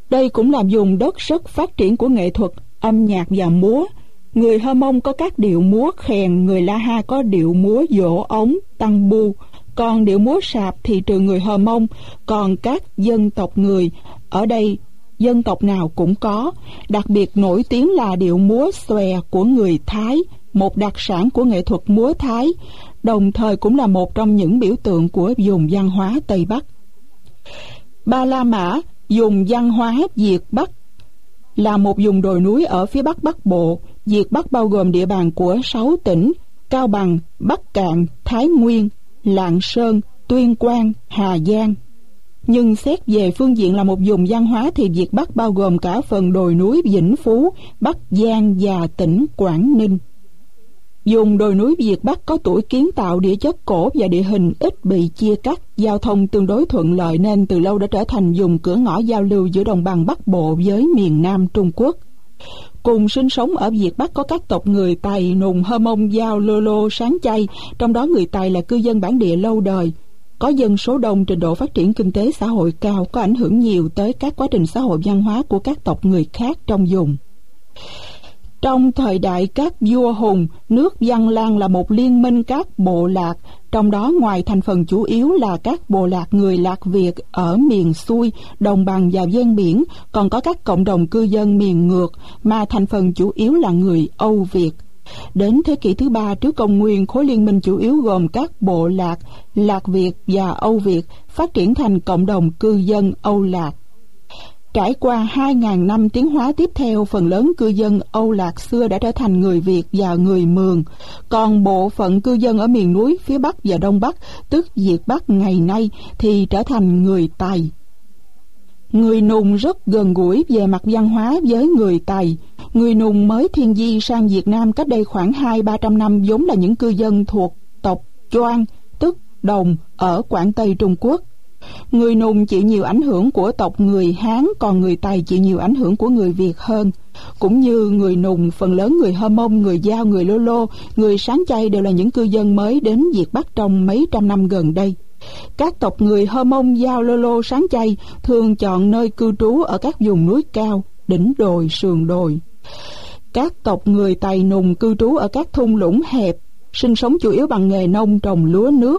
Đây cũng là vùng đất rất phát triển của nghệ thuật, âm nhạc và múa. Người Hơ Mông có các điệu múa khèn, người La Ha có điệu múa dỗ ống, tăng bu. Còn điệu múa sạp thì trừ người Hơ Mông, còn các dân tộc người ở đây dân tộc nào cũng có. Đặc biệt nổi tiếng là điệu múa xòe của người Thái, một đặc sản của nghệ thuật múa Thái, đồng thời cũng là một trong những biểu tượng của vùng văn hóa Tây Bắc. Ba La Mã, vùng văn hóa Việt Bắc, là một vùng đồi núi ở phía Bắc Bắc Bộ. Việt Bắc bao gồm địa bàn của 6 tỉnh: Cao Bằng, Bắc Kạn, Thái Nguyên, Lạng Sơn, Tuyên Quang, Hà Giang. Nhưng xét về phương diện là một vùng văn hóa thì Việt Bắc bao gồm cả phần đồi núi Vĩnh Phú, Bắc Giang và tỉnh Quảng Ninh. Vùng đồi núi Việt Bắc có tuổi kiến tạo, địa chất cổ và địa hình ít bị chia cắt, giao thông tương đối thuận lợi nên từ lâu đã trở thành vùng cửa ngõ giao lưu giữa đồng bằng Bắc Bộ với miền Nam Trung Quốc. Cùng sinh sống ở Việt Bắc có các tộc người Tày, Nùng, Hơ Mông, Dao, Lô Lô, Sáng Chay, trong đó người Tày là cư dân bản địa lâu đời, có dân số đông, trình độ phát triển kinh tế xã hội cao, có ảnh hưởng nhiều tới các quá trình xã hội văn hóa của các tộc người khác trong vùng. Trong thời đại các vua Hùng, nước Văn Lang là một liên minh các bộ lạc, trong đó ngoài thành phần chủ yếu là các bộ lạc người Lạc Việt ở miền xuôi, đồng bằng và ven biển, còn có các cộng đồng cư dân miền ngược mà thành phần chủ yếu là người Âu Việt. Đến thế kỷ thứ 3 trước công nguyên, khối liên minh chủ yếu gồm các bộ lạc Lạc Việt và Âu Việt phát triển thành cộng đồng cư dân Âu Lạc. Trải qua 2.000 năm tiến hóa tiếp theo, phần lớn cư dân Âu Lạc xưa đã trở thành người Việt và người Mường, còn bộ phận cư dân ở miền núi phía Bắc và Đông Bắc, tức Việt Bắc ngày nay, thì trở thành người Tày. Người Nùng rất gần gũi về mặt văn hóa với người Tày. Người Nùng mới thiên di sang Việt Nam cách đây khoảng 200-300 năm, vốn là những cư dân thuộc tộc Choang, tức Đồng, ở Quảng Tây Trung Quốc. Người Nùng chịu nhiều ảnh hưởng của tộc người Hán, còn người Tày chịu nhiều ảnh hưởng của người Việt hơn. Cũng như người Nùng, phần lớn người Hơ Mông, người Dao, người Lô Lô, người Sáng Chay đều là những cư dân mới đến Việt Bắc trong mấy trăm năm gần đây. Các tộc người Hơ Mông, Dao, Lô Lô, Sáng Chay thường chọn nơi cư trú ở các vùng núi cao, đỉnh đồi, sườn đồi. Các tộc người Tày Nùng cư trú ở các thung lũng hẹp, sinh sống chủ yếu bằng nghề nông trồng lúa nước.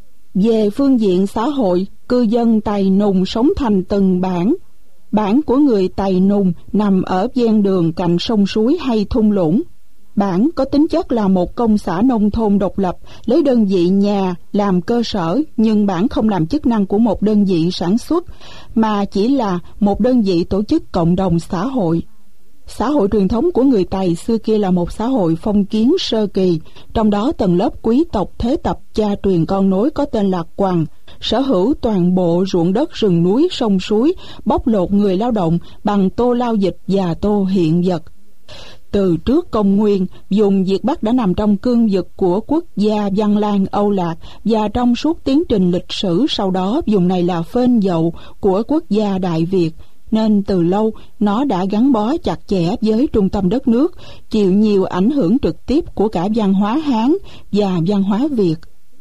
Về phương diện xã hội, cư dân Tày Nùng sống thành từng bản. Bản của người Tày Nùng nằm ở ven đường cạnh sông suối hay thung lũng. Bản có tính chất là một công xã nông thôn độc lập, lấy đơn vị nhà làm cơ sở, nhưng bản không làm chức năng của một đơn vị sản xuất, mà chỉ là một đơn vị tổ chức cộng đồng xã hội. Xã hội truyền thống của người Tày xưa kia là một xã hội phong kiến sơ kỳ, trong đó tầng lớp quý tộc thế tập cha truyền con nối có tên là Quằng, sở hữu toàn bộ ruộng đất rừng núi sông suối, bóc lột người lao động bằng tô lao dịch và tô hiện vật. Từ trước công nguyên, vùng Việt Bắc đã nằm trong cương vực của quốc gia Văn Lang Âu Lạc, và trong suốt tiến trình lịch sử sau đó, vùng này là phên dậu của quốc gia Đại Việt, nên từ lâu nó đã gắn bó chặt chẽ với trung tâm đất nước, chịu nhiều ảnh hưởng trực tiếp của cả văn hóa Hán và văn hóa Việt.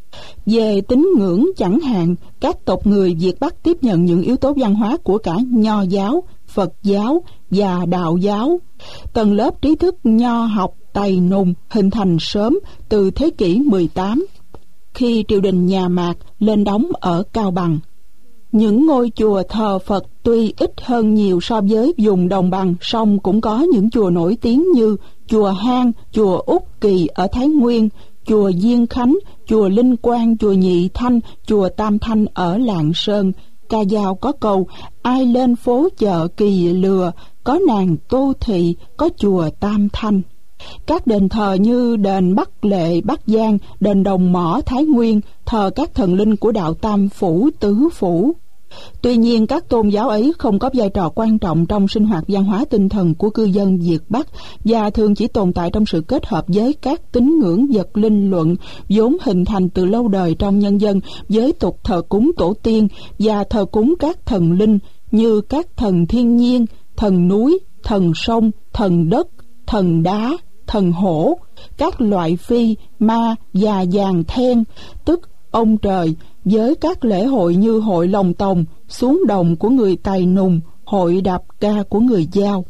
Về tín ngưỡng chẳng hạn, các tộc người Việt Bắc tiếp nhận những yếu tố văn hóa của cả Nho giáo, Phật giáo và Đạo giáo. Tầng lớp trí thức nho học Tày Nùng hình thành sớm từ thế kỷ 18, khi triều đình nhà Mạc lên đóng ở Cao Bằng. Những ngôi chùa thờ Phật tuy ít hơn nhiều so với vùng đồng bằng, song cũng có những chùa nổi tiếng như chùa Hang, chùa Úc Kỳ ở Thái Nguyên, chùa Diên Khánh, chùa Linh Quang, chùa Nhị Thanh, chùa Tam Thanh ở Lạng Sơn. Ca dao có câu ai lên phố chợ Kỳ Lừa, có nàng Tô Thị, có chùa Tam Thanh. Các đền thờ như đền Bắc Lệ, Bắc Giang, đền Đồng Mõ, Thái Nguyên thờ các thần linh của đạo Tam Phủ, Tứ Phủ. Tuy nhiên, các tôn giáo ấy không có vai trò quan trọng trong sinh hoạt văn hóa tinh thần của cư dân Việt Bắc, và thường chỉ tồn tại trong sự kết hợp với các tín ngưỡng vật linh luận vốn hình thành từ lâu đời trong nhân dân, với tục thờ cúng tổ tiên và thờ cúng các thần linh như các thần thiên nhiên, thần núi, thần sông, thần đất, thần đá, thần hổ, các loại phi, ma và giàn then, tức ông trời, với các lễ hội như hội lồng tồng, xuống đồng của người Tày Nùng, hội đạp ca của người Dao.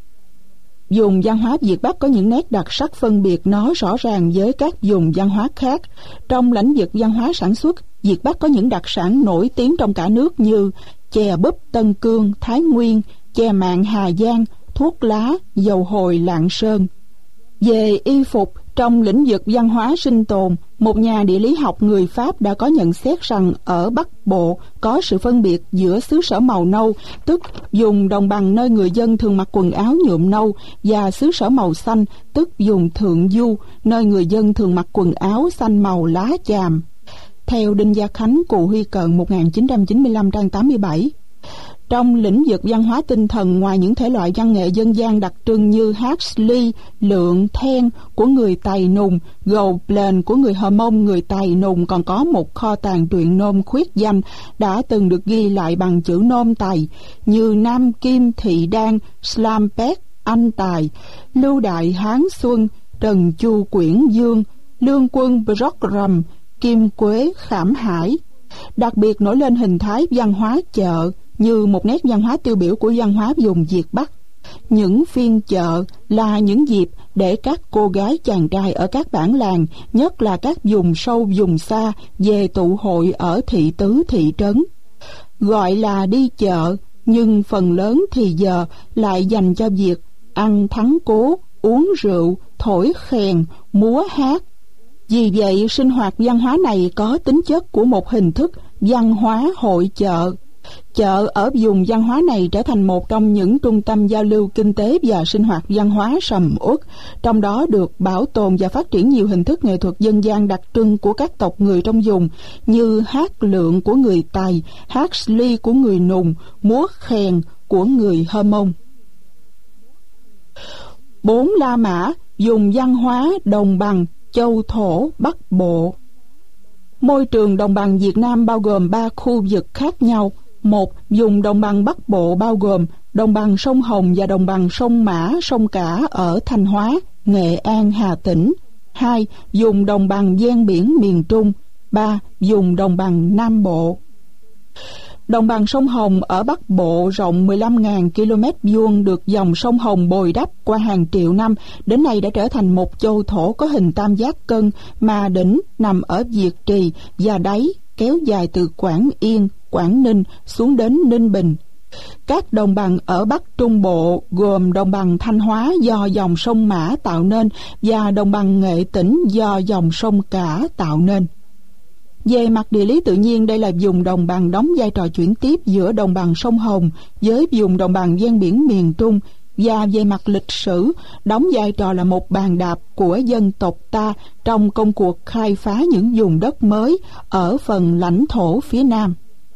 Vùng văn hóa Việt Bắc có những nét đặc sắc phân biệt nó rõ ràng với các vùng văn hóa khác. Trong lĩnh vực văn hóa sản xuất, Việt Bắc có những đặc sản nổi tiếng trong cả nước như chè búp Tân Cương, Thái Nguyên, chè mạn Hà Giang, thuốc lá, dầu hồi Lạng Sơn. Về y phục, trong lĩnh vực văn hóa sinh tồn, một nhà địa lý học người Pháp đã có nhận xét rằng ở Bắc Bộ có sự phân biệt giữa xứ sở màu nâu, tức vùng đồng bằng nơi người dân thường mặc quần áo nhuộm nâu, và xứ sở màu xanh, tức vùng thượng du, nơi người dân thường mặc quần áo xanh màu lá chàm. Theo Đinh Gia Khánh, Cụ Huy Cận 1995 trang 87. Trong lĩnh vực văn hóa tinh thần, ngoài những thể loại văn nghệ dân gian đặc trưng như hát ly, lượn, then của người Tày Nùng, gầu plền của người Hờ Mông, người Tày Nùng còn có một kho tàng truyện nôm khuyết danh đã từng được ghi lại bằng chữ nôm Tày như Nam Kim Thị Đan, Slampet, Anh Tài, Lưu Đại Hán Xuân, Trần Chu Quyển Dương, Lương Quân Brockram, Kim Quế Khảm Hải. Đặc biệt nổi lên hình thái văn hóa chợ như một nét văn hóa tiêu biểu của văn hóa vùng Việt Bắc. Những phiên chợ là những dịp để các cô gái chàng trai ở các bản làng, nhất là các vùng sâu vùng xa, về tụ hội ở thị tứ thị trấn. Gọi là đi chợ, nhưng phần lớn thì giờ lại dành cho việc ăn thắng cố, uống rượu, thổi khèn, múa hát. Vì vậy, sinh hoạt văn hóa này có tính chất của một hình thức văn hóa hội chợ. Chợ ở vùng văn hóa này trở thành một trong những trung tâm giao lưu kinh tế và sinh hoạt văn hóa sầm uất, trong đó được bảo tồn và phát triển nhiều hình thức nghệ thuật dân gian đặc trưng của các tộc người trong vùng như hát lượn của người Tày, hát ly của người Nùng, múa khèn của người Hơ Mông. 4 La Mã, vùng văn hóa đồng bằng, châu thổ, Bắc Bộ. Môi trường đồng bằng Việt Nam bao gồm 3 khu vực khác nhau. 1. Vùng đồng bằng Bắc Bộ bao gồm đồng bằng sông Hồng và đồng bằng sông Mã, sông Cả ở Thanh Hóa, Nghệ An, Hà Tĩnh. 2. Vùng đồng bằng ven biển miền Trung. 3. Vùng đồng bằng Nam Bộ. Đồng bằng sông Hồng ở Bắc Bộ rộng 15.000 km vuông, được dòng sông Hồng bồi đắp qua hàng triệu năm, đến nay đã trở thành một châu thổ có hình tam giác cân, mà đỉnh nằm ở Việt Trì và đáy kéo dài từ Quảng Yên, Quảng Ninh xuống đến Ninh Bình. Các đồng bằng ở Bắc Trung Bộ gồm đồng bằng Thanh Hóa do dòng sông Mã tạo nên và đồng bằng Nghệ Tĩnh do dòng sông Cả tạo nên. Về mặt địa lý tự nhiên, đây là vùng đồng bằng đóng vai trò chuyển tiếp giữa đồng bằng sông Hồng với vùng đồng bằng ven biển miền Trung, và về mặt lịch sử, đóng vai trò là một bàn đạp của dân tộc ta trong công cuộc khai phá những vùng đất mới ở phần lãnh thổ phía Nam.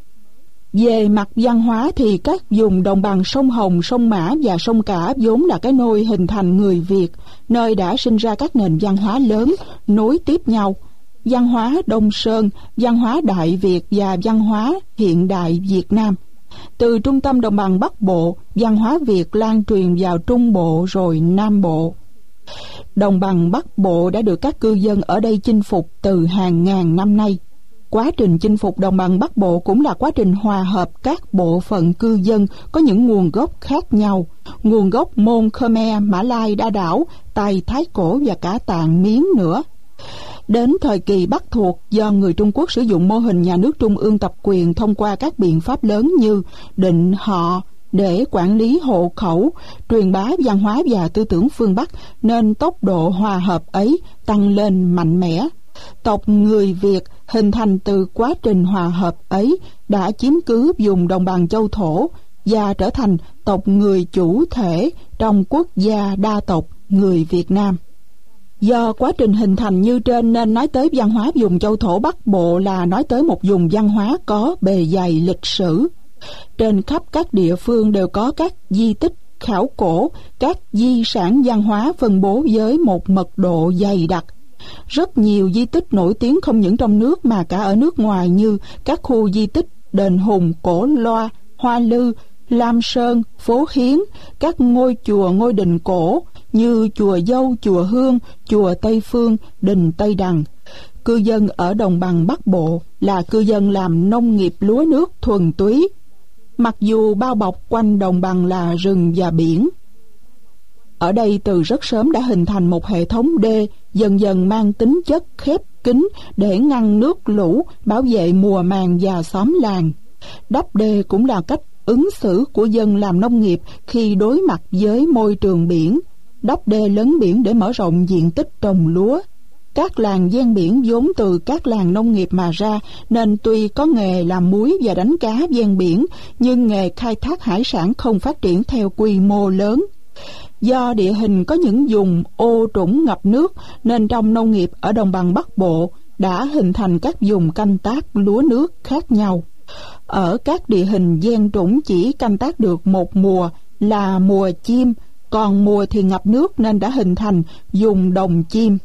Về mặt văn hóa thì các vùng đồng bằng sông Hồng, sông Mã và sông Cả vốn là cái nôi hình thành người Việt, nơi đã sinh ra các nền văn hóa lớn nối tiếp nhau. Văn hóa Đông Sơn, văn hóa Đại Việt và văn hóa hiện đại Việt Nam. Từ trung tâm đồng bằng Bắc Bộ, văn hóa Việt lan truyền vào Trung Bộ rồi Nam Bộ. Đồng bằng Bắc Bộ đã được các cư dân ở đây chinh phục từ hàng ngàn năm nay. Quá trình chinh phục đồng bằng Bắc Bộ cũng là quá trình hòa hợp các bộ phận cư dân có những nguồn gốc khác nhau, nguồn gốc Môn, Khmer, Mã Lai, Đa Đảo, Tày, Thái Cổ và cả Tạng Miến nữa. Đến thời kỳ Bắc thuộc, do người Trung Quốc sử dụng mô hình nhà nước trung ương tập quyền thông qua các biện pháp lớn như định họ để quản lý hộ khẩu, truyền bá văn hóa và tư tưởng phương Bắc, nên tốc độ hòa hợp ấy tăng lên mạnh mẽ. Tộc người Việt hình thành từ quá trình hòa hợp ấy đã chiếm cứ vùng đồng bằng châu thổ và trở thành tộc người chủ thể trong quốc gia đa tộc người Việt Nam. Do quá trình hình thành như trên nên nói tới văn hóa vùng châu thổ Bắc Bộ là nói tới một vùng văn hóa có bề dày lịch sử. Trên khắp các địa phương đều có các di tích khảo cổ, các di sản văn hóa phân bố với một mật độ dày đặc. Rất nhiều di tích nổi tiếng không những trong nước mà cả ở nước ngoài như các khu di tích Đền Hùng, Cổ Loa, Hoa Lư, Lam Sơn, Phố Hiến, các ngôi chùa ngôi đình cổ như chùa Dâu, chùa Hương, chùa Tây Phương, đình Tây Đằng. Cư dân ở đồng bằng Bắc Bộ là cư dân làm nông nghiệp lúa nước thuần túy. mặc dù bao bọc quanh đồng bằng là rừng và biển. Ở đây từ rất sớm đã hình thành một hệ thống đê dần dần mang tính chất khép kín để ngăn nước lũ, bảo vệ mùa màng và xóm làng. Đắp đê cũng là cách ứng xử của dân làm nông nghiệp khi đối mặt với môi trường biển. Đắp đê lấn biển để mở rộng diện tích trồng lúa. Các làng ven biển vốn từ các làng nông nghiệp mà ra, nên tuy có nghề làm muối và đánh cá ven biển, nhưng nghề khai thác hải sản không phát triển theo quy mô lớn. Do địa hình có những vùng ô trũng ngập nước, nên trong nông nghiệp ở đồng bằng Bắc Bộ đã hình thành các vùng canh tác lúa nước khác nhau. Ở các địa hình ven trũng chỉ canh tác được một mùa là mùa chim, còn mùa thì ngập nước nên đã hình thành vùng đồng chim.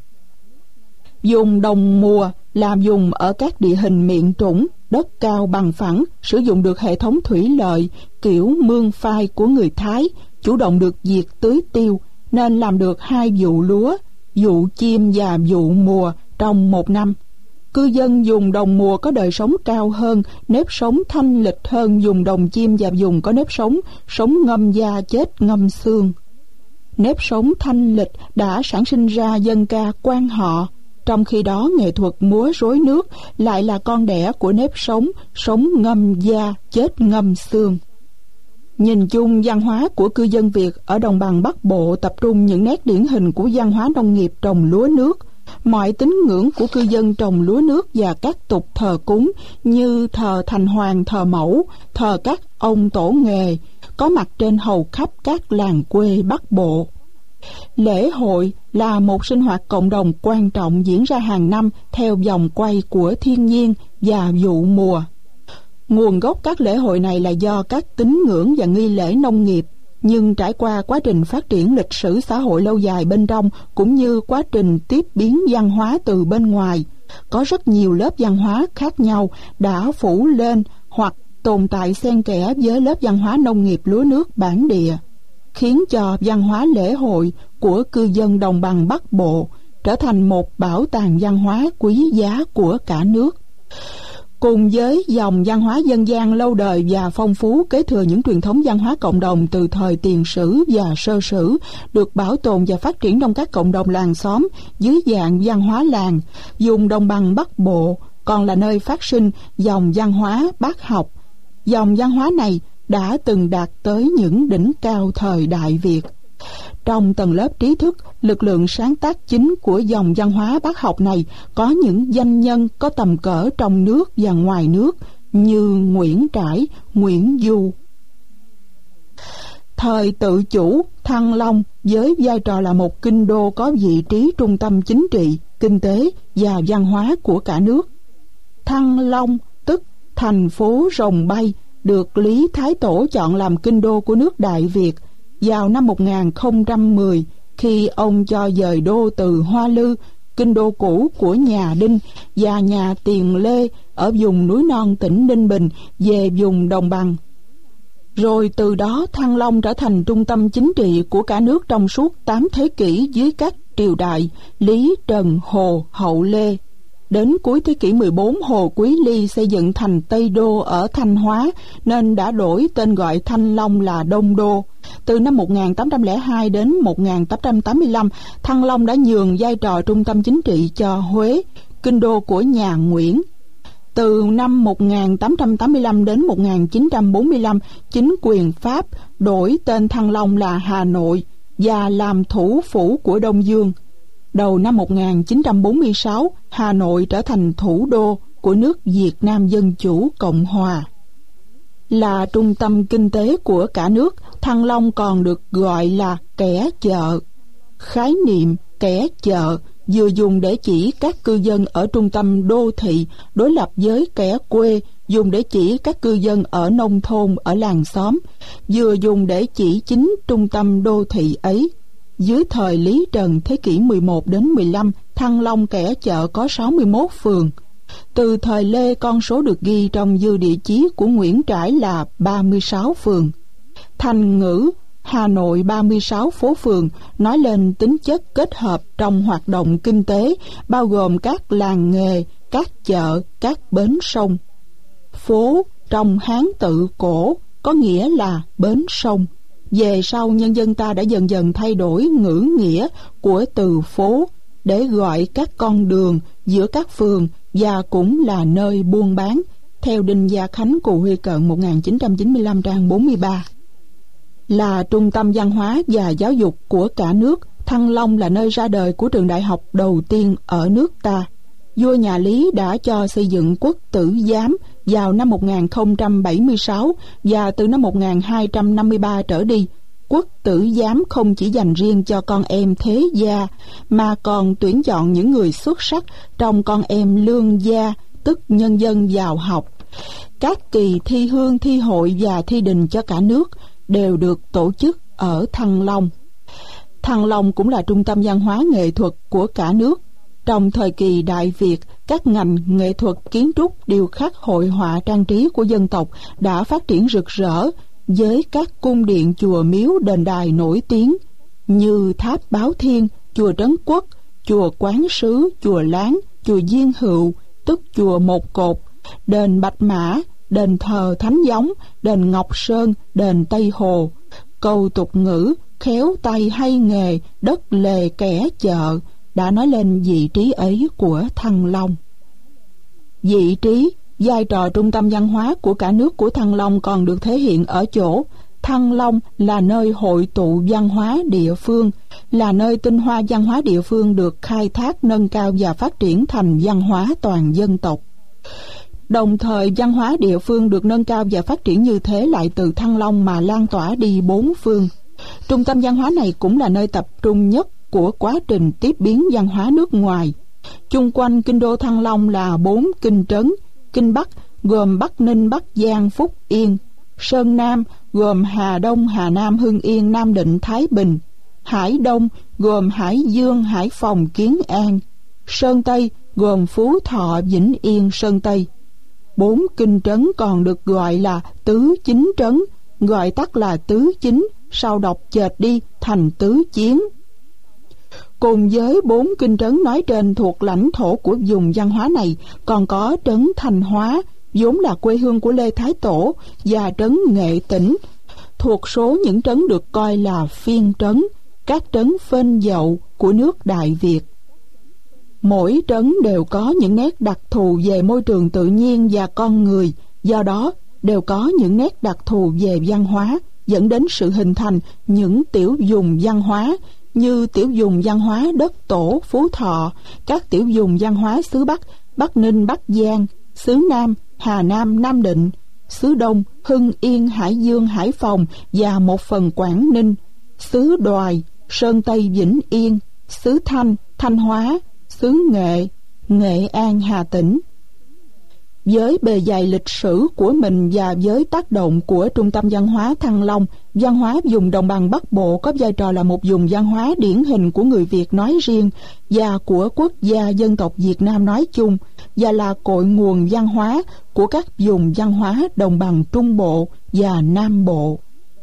Vùng đồng mùa là vùng ở các địa hình miệng trũng, đất cao bằng phẳng, sử dụng được hệ thống thủy lợi kiểu mương phai của người Thái, chủ động được việc tưới tiêu, nên làm được 2 vụ lúa, vụ chim và vụ mùa trong một năm. Cư dân vùng đồng mùa có đời sống cao hơn, nếp sống thanh lịch hơn vùng đồng chim và vùng có nếp sống ngâm da chết ngâm xương. Nếp sống thanh lịch đã sản sinh ra dân ca quan họ, trong khi đó nghệ thuật múa rối nước lại là con đẻ của nếp sống ngâm da chết ngâm xương. Nhìn chung, văn hóa của cư dân Việt ở đồng bằng Bắc Bộ tập trung những nét điển hình của văn hóa nông nghiệp trồng lúa nước. Mọi tín ngưỡng của cư dân trồng lúa nước và các tục thờ cúng như thờ Thành Hoàng, thờ Mẫu, thờ các ông tổ nghề có mặt trên hầu khắp các làng quê Bắc Bộ. Lễ hội là một sinh hoạt cộng đồng quan trọng diễn ra hàng năm theo vòng quay của thiên nhiên và vụ mùa. Nguồn gốc các lễ hội này là do các tín ngưỡng và nghi lễ nông nghiệp, nhưng trải qua quá trình phát triển lịch sử xã hội lâu dài bên trong cũng như quá trình tiếp biến văn hóa từ bên ngoài, có rất nhiều lớp văn hóa khác nhau đã phủ lên hoặc tồn tại xen kẽ với lớp văn hóa nông nghiệp lúa nước bản địa, khiến cho văn hóa lễ hội của cư dân đồng bằng Bắc Bộ trở thành một bảo tàng văn hóa quý giá của cả nước. Cùng với dòng văn hóa dân gian lâu đời và phong phú kế thừa những truyền thống văn hóa cộng đồng từ thời tiền sử và sơ sử, được bảo tồn và phát triển trong các cộng đồng làng xóm dưới dạng văn hóa làng, vùng đồng bằng Bắc Bộ còn là nơi phát sinh dòng văn hóa bác học. Dòng văn hóa này đã từng đạt tới những đỉnh cao thời Đại Việt. Trong tầng lớp trí thức, lực lượng sáng tác chính của dòng văn hóa bác học này có những danh nhân có tầm cỡ trong nước và ngoài nước như Nguyễn Trãi, Nguyễn Du. Thời tự chủ, Thăng Long với vai trò là một kinh đô có vị trí trung tâm chính trị, kinh tế và văn hóa của cả nước. Thăng Long tức thành phố rồng bay, được Lý Thái Tổ chọn làm kinh đô của nước Đại Việt vào năm 1010, khi ông cho dời đô từ Hoa Lư, kinh đô cũ của nhà Đinh và nhà Tiền Lê ở vùng núi non tỉnh Ninh Bình, về vùng đồng bằng. Rồi từ đó Thăng Long trở thành trung tâm chính trị của cả nước trong suốt 8 thế kỷ dưới các triều đại Lý, Trần, Hồ, Hậu, Lê. Đến cuối thế kỷ 14, Hồ Quý Ly xây dựng thành Tây Đô ở Thanh Hóa, nên đã đổi tên gọi Thanh Long là Đông Đô. Từ năm 1802 đến 1885, Thăng Long đã nhường vai trò trung tâm chính trị cho Huế, kinh đô của nhà Nguyễn. Từ năm 1885 đến 1945, chính quyền Pháp đổi tên Thăng Long là Hà Nội và làm thủ phủ của Đông Dương. Đầu năm 1946, Hà Nội trở thành thủ đô của nước Việt Nam Dân Chủ Cộng Hòa. Là trung tâm kinh tế của cả nước, Thăng Long còn được gọi là kẻ chợ. Khái niệm kẻ chợ vừa dùng để chỉ các cư dân ở trung tâm đô thị, đối lập với kẻ quê dùng để chỉ các cư dân ở nông thôn, ở làng xóm, vừa dùng để chỉ chính trung tâm đô thị ấy. Dưới thời Lý Trần thế kỷ 11 đến 15, Thăng Long kẻ chợ có 61 phường. Từ thời Lê, con số được ghi trong dư địa chí của Nguyễn Trãi là 36 phường. Thành ngữ Hà Nội 36 phố phường nói lên tính chất kết hợp trong hoạt động kinh tế, bao gồm các làng nghề, các chợ, các bến sông. Phố trong Hán tự cổ có nghĩa là bến sông. Về sau, nhân dân ta đã dần dần thay đổi ngữ nghĩa của từ phố để gọi các con đường giữa các phường và cũng là nơi buôn bán, theo Đinh Gia Khánh Cù Huy Cận 1995 trang 43. Là trung tâm văn hóa và giáo dục của cả nước, Thăng Long là nơi ra đời của trường đại học đầu tiên ở nước ta. Vua nhà Lý đã cho xây dựng Quốc Tử Giám vào năm 1076 và từ năm 1253 trở đi, Quốc Tử Giám không chỉ dành riêng cho con em thế gia mà còn tuyển chọn những người xuất sắc trong con em lương gia, tức nhân dân vào học. Các kỳ thi hương, thi hội và thi đình cho cả nước đều được tổ chức ở Thăng Long. Thăng Long cũng là trung tâm văn hóa nghệ thuật của cả nước. Trong thời kỳ Đại Việt, các ngành nghệ thuật kiến trúc, điêu khắc, hội họa, trang trí của dân tộc đã phát triển rực rỡ với các cung điện, chùa miếu, đền đài nổi tiếng như Tháp Báo Thiên, chùa Trấn Quốc, chùa Quán Sứ, chùa Láng, chùa Diên Hựu, tức chùa Một Cột, đền Bạch Mã, đền thờ Thánh Giống, đền Ngọc Sơn, đền Tây Hồ. Câu tục ngữ khéo tay hay nghề, đất lề kẻ chợ đã nói lên vị trí ấy của Thăng Long. Vị trí, vai trò trung tâm văn hóa của cả nước của Thăng Long còn được thể hiện ở chỗ Thăng Long là nơi hội tụ văn hóa địa phương, là nơi tinh hoa văn hóa địa phương được khai thác, nâng cao và phát triển thành văn hóa toàn dân tộc. Đồng thời, văn hóa địa phương được nâng cao và phát triển như thế lại từ Thăng Long mà lan tỏa đi bốn phương. Trung tâm văn hóa này cũng là nơi tập trung nhất của quá trình tiếp biến văn hóa nước ngoài. Chung quanh kinh đô Thăng Long là 4 kinh trấn: Kinh Bắc gồm Bắc Ninh, Bắc Giang, Phúc Yên; Sơn Nam gồm Hà Đông, Hà Nam, Hưng Yên, Nam Định, Thái Bình; Hải Đông gồm Hải Dương, Hải Phòng, Kiến An; Sơn Tây gồm Phú Thọ, Vĩnh Yên, Sơn Tây. 4 kinh trấn còn được gọi là tứ chính trấn, gọi tắt là tứ chính, sau đọc chệch đi thành tứ chiến. Cùng với 4 kinh trấn nói trên thuộc lãnh thổ của vùng văn hóa này, còn có trấn Thanh Hóa, vốn là quê hương của Lê Thái Tổ, và trấn Nghệ Tĩnh, thuộc số những trấn được coi là phiên trấn, các trấn phên dậu của nước Đại Việt. Mỗi trấn đều có những nét đặc thù về môi trường tự nhiên và con người, do đó đều có những nét đặc thù về văn hóa, dẫn đến sự hình thành những tiểu vùng văn hóa như tiểu vùng văn hóa đất Tổ, Phú Thọ, các tiểu vùng văn hóa xứ Bắc, Bắc Ninh, Bắc Giang, xứ Nam, Hà Nam, Nam Định, xứ Đông, Hưng Yên, Hải Dương, Hải Phòng và một phần Quảng Ninh, xứ Đoài, Sơn Tây, Vĩnh Yên, xứ Thanh, Thanh Hóa, xứ Nghệ, Nghệ An, Hà Tĩnh. Với bề dày lịch sử của mình và với tác động của Trung tâm văn hóa Thăng Long, văn hóa vùng đồng bằng Bắc Bộ có vai trò là một vùng văn hóa điển hình của người Việt nói riêng và của quốc gia dân tộc Việt Nam nói chung, và là cội nguồn văn hóa của các vùng văn hóa đồng bằng Trung Bộ và Nam Bộ.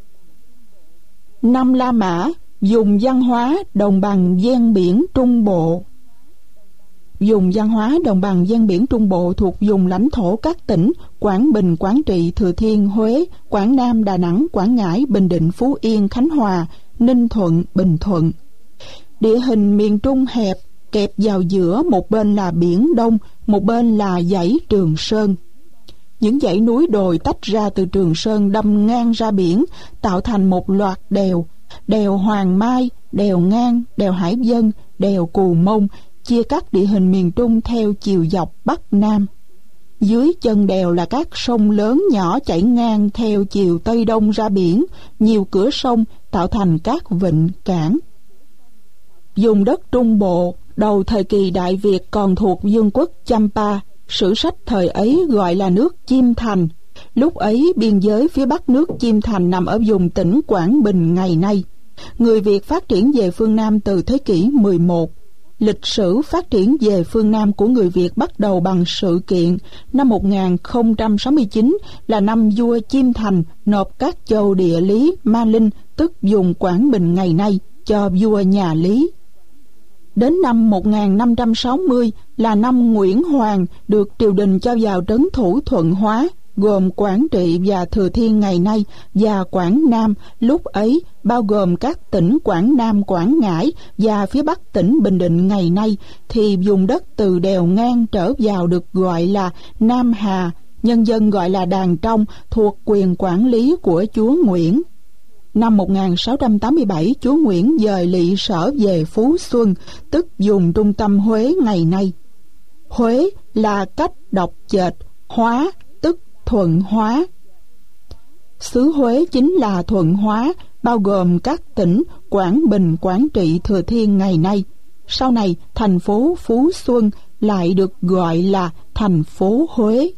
Năm La Mã, vùng văn hóa đồng bằng ven biển Trung Bộ. Vùng văn hóa đồng bằng ven biển Trung Bộ thuộc vùng lãnh thổ các tỉnh Quảng Bình, Quảng Trị, Thừa Thiên, Huế, Quảng Nam, Đà Nẵng, Quảng Ngãi, Bình Định, Phú Yên, Khánh Hòa, Ninh Thuận, Bình Thuận. Địa hình miền Trung hẹp, kẹp vào giữa, một bên là Biển Đông, một bên là dãy Trường Sơn. Những dãy núi đồi tách ra từ Trường Sơn đâm ngang ra biển, tạo thành một loạt đèo: đèo Hoàng Mai, đèo Ngang, đèo Hải Vân, đèo Cù Mông, chia cắt địa hình miền Trung theo chiều dọc Bắc Nam. Dưới chân đèo là các sông lớn nhỏ chảy ngang theo chiều Tây Đông ra biển, nhiều cửa sông tạo thành các vịnh cảng. Vùng đất Trung Bộ đầu thời kỳ Đại Việt còn thuộc vương quốc Champa, sử sách thời ấy gọi là nước Chiêm Thành. Lúc ấy biên giới phía bắc nước Chiêm Thành nằm ở vùng tỉnh Quảng Bình ngày nay. Người Việt phát triển về phương Nam từ thế kỷ 11. Lịch sử phát triển về phương Nam của người Việt bắt đầu bằng sự kiện năm 1069 là năm vua Chiêm Thành nộp các châu địa lý Ma Linh, tức vùng Quảng Bình ngày nay, cho vua nhà Lý. Đến năm 1560 là năm Nguyễn Hoàng được triều đình cho vào trấn thủ Thuận Hóa, gồm Quảng Trị và Thừa Thiên ngày nay, và Quảng Nam lúc ấy, bao gồm các tỉnh Quảng Nam, Quảng Ngãi và phía bắc tỉnh Bình Định ngày nay, thì vùng đất từ đèo ngang trở vào được gọi là Nam Hà, nhân dân gọi là Đàn Trong, thuộc quyền quản lý của chúa Nguyễn. Năm 1687, chúa Nguyễn dời lỵ sở về Phú Xuân, tức vùng trung tâm Huế ngày nay. Huế là cách đọc chệch Hóa, tức Thuận Hóa. Xứ Huế chính là Thuận Hóa, bao gồm các tỉnh Quảng Bình, Quảng Trị, Thừa Thiên ngày nay. Sau này, thành phố Phú Xuân lại được gọi là thành phố Huế.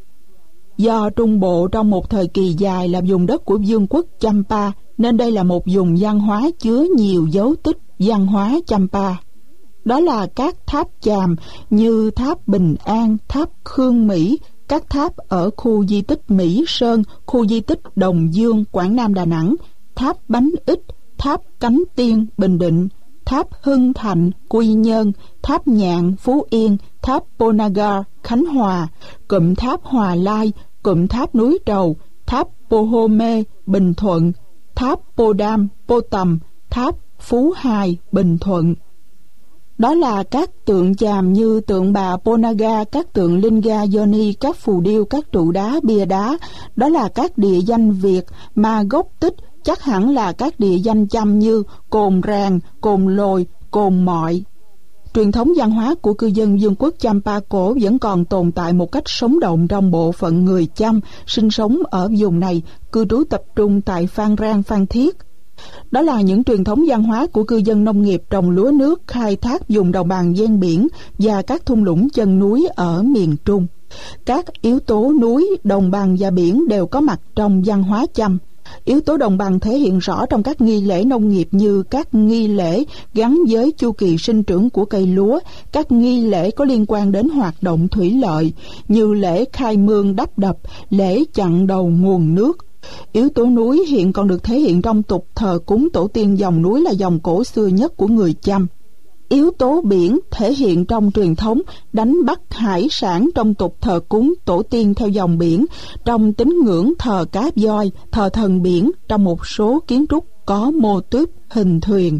Do Trung Bộ trong một thời kỳ dài là vùng đất của vương quốc Champa, nên đây là một vùng văn hóa chứa nhiều dấu tích văn hóa Champa. Đó là các tháp chàm như tháp Bình An, tháp Khương Mỹ, các tháp ở khu di tích Mỹ Sơn, khu di tích Đồng Dương, Quảng Nam, Đà Nẵng, tháp Bánh Ít, tháp Cánh Tiên, Bình Định, tháp Hưng Thạnh, Quy Nhơn, tháp Nhạn, Phú Yên, tháp Ponagar, Khánh Hòa, cụm tháp Hòa Lai, cụm tháp Núi Trầu, tháp Pohome, Bình Thuận, tháp Podam, Potầm, tháp Phú Hài, Bình Thuận. Đó là các tượng chàm như tượng bà Ponaga, các tượng Linga Yoni, các phù điêu, các trụ đá, bia đá. Đó là các địa danh Việt mà gốc tích chắc hẳn là các địa danh Chăm như Cồn Ràng, Cồn Lồi, Cồn Mọi. Truyền thống văn hóa của cư dân vương quốc Champa cổ vẫn còn tồn tại một cách sống động trong bộ phận người Chăm sinh sống ở vùng này, cư trú tập trung tại Phan Rang, Phan Thiết. Đó là những truyền thống văn hóa của cư dân nông nghiệp trồng lúa nước, khai thác vùng đồng bằng ven biển và các thung lũng chân núi ở miền Trung. Các yếu tố núi, đồng bằng và biển đều có mặt trong văn hóa Chăm. Yếu tố đồng bằng thể hiện rõ trong các nghi lễ nông nghiệp như các nghi lễ gắn với chu kỳ sinh trưởng của cây lúa, các nghi lễ có liên quan đến hoạt động thủy lợi như lễ khai mương đắp đập, lễ chặn đầu nguồn nước. Yếu tố núi hiện còn được thể hiện trong tục thờ cúng tổ tiên dòng núi là dòng cổ xưa nhất của người Chăm. Yếu tố biển thể hiện trong truyền thống đánh bắt hải sản trong tục thờ cúng tổ tiên theo dòng biển, trong tín ngưỡng thờ cá voi, thờ thần biển, trong một số kiến trúc có mô típ hình thuyền.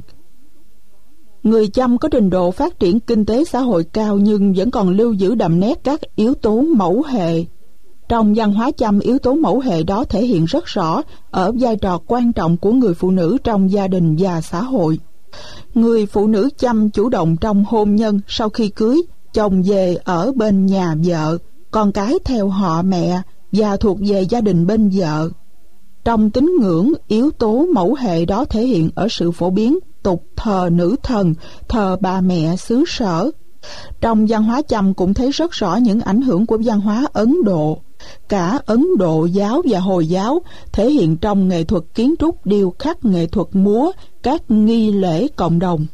Người Chăm có trình độ phát triển kinh tế xã hội cao nhưng vẫn còn lưu giữ đậm nét các yếu tố mẫu hệ. Trong văn hóa Chăm, yếu tố mẫu hệ đó thể hiện rất rõ ở vai trò quan trọng của người phụ nữ trong gia đình và xã hội. Người phụ nữ Chăm chủ động trong hôn nhân, sau khi cưới, chồng về ở bên nhà vợ, con cái theo họ mẹ và thuộc về gia đình bên vợ. Trong tín ngưỡng, yếu tố mẫu hệ đó thể hiện ở sự phổ biến tục thờ nữ thần, thờ bà mẹ xứ sở. Trong văn hóa Chăm cũng thấy rất rõ những ảnh hưởng của văn hóa Ấn Độ. Cả Ấn Độ giáo và Hồi giáo thể hiện trong nghệ thuật kiến trúc, điêu khắc, nghệ thuật múa, các nghi lễ cộng đồng.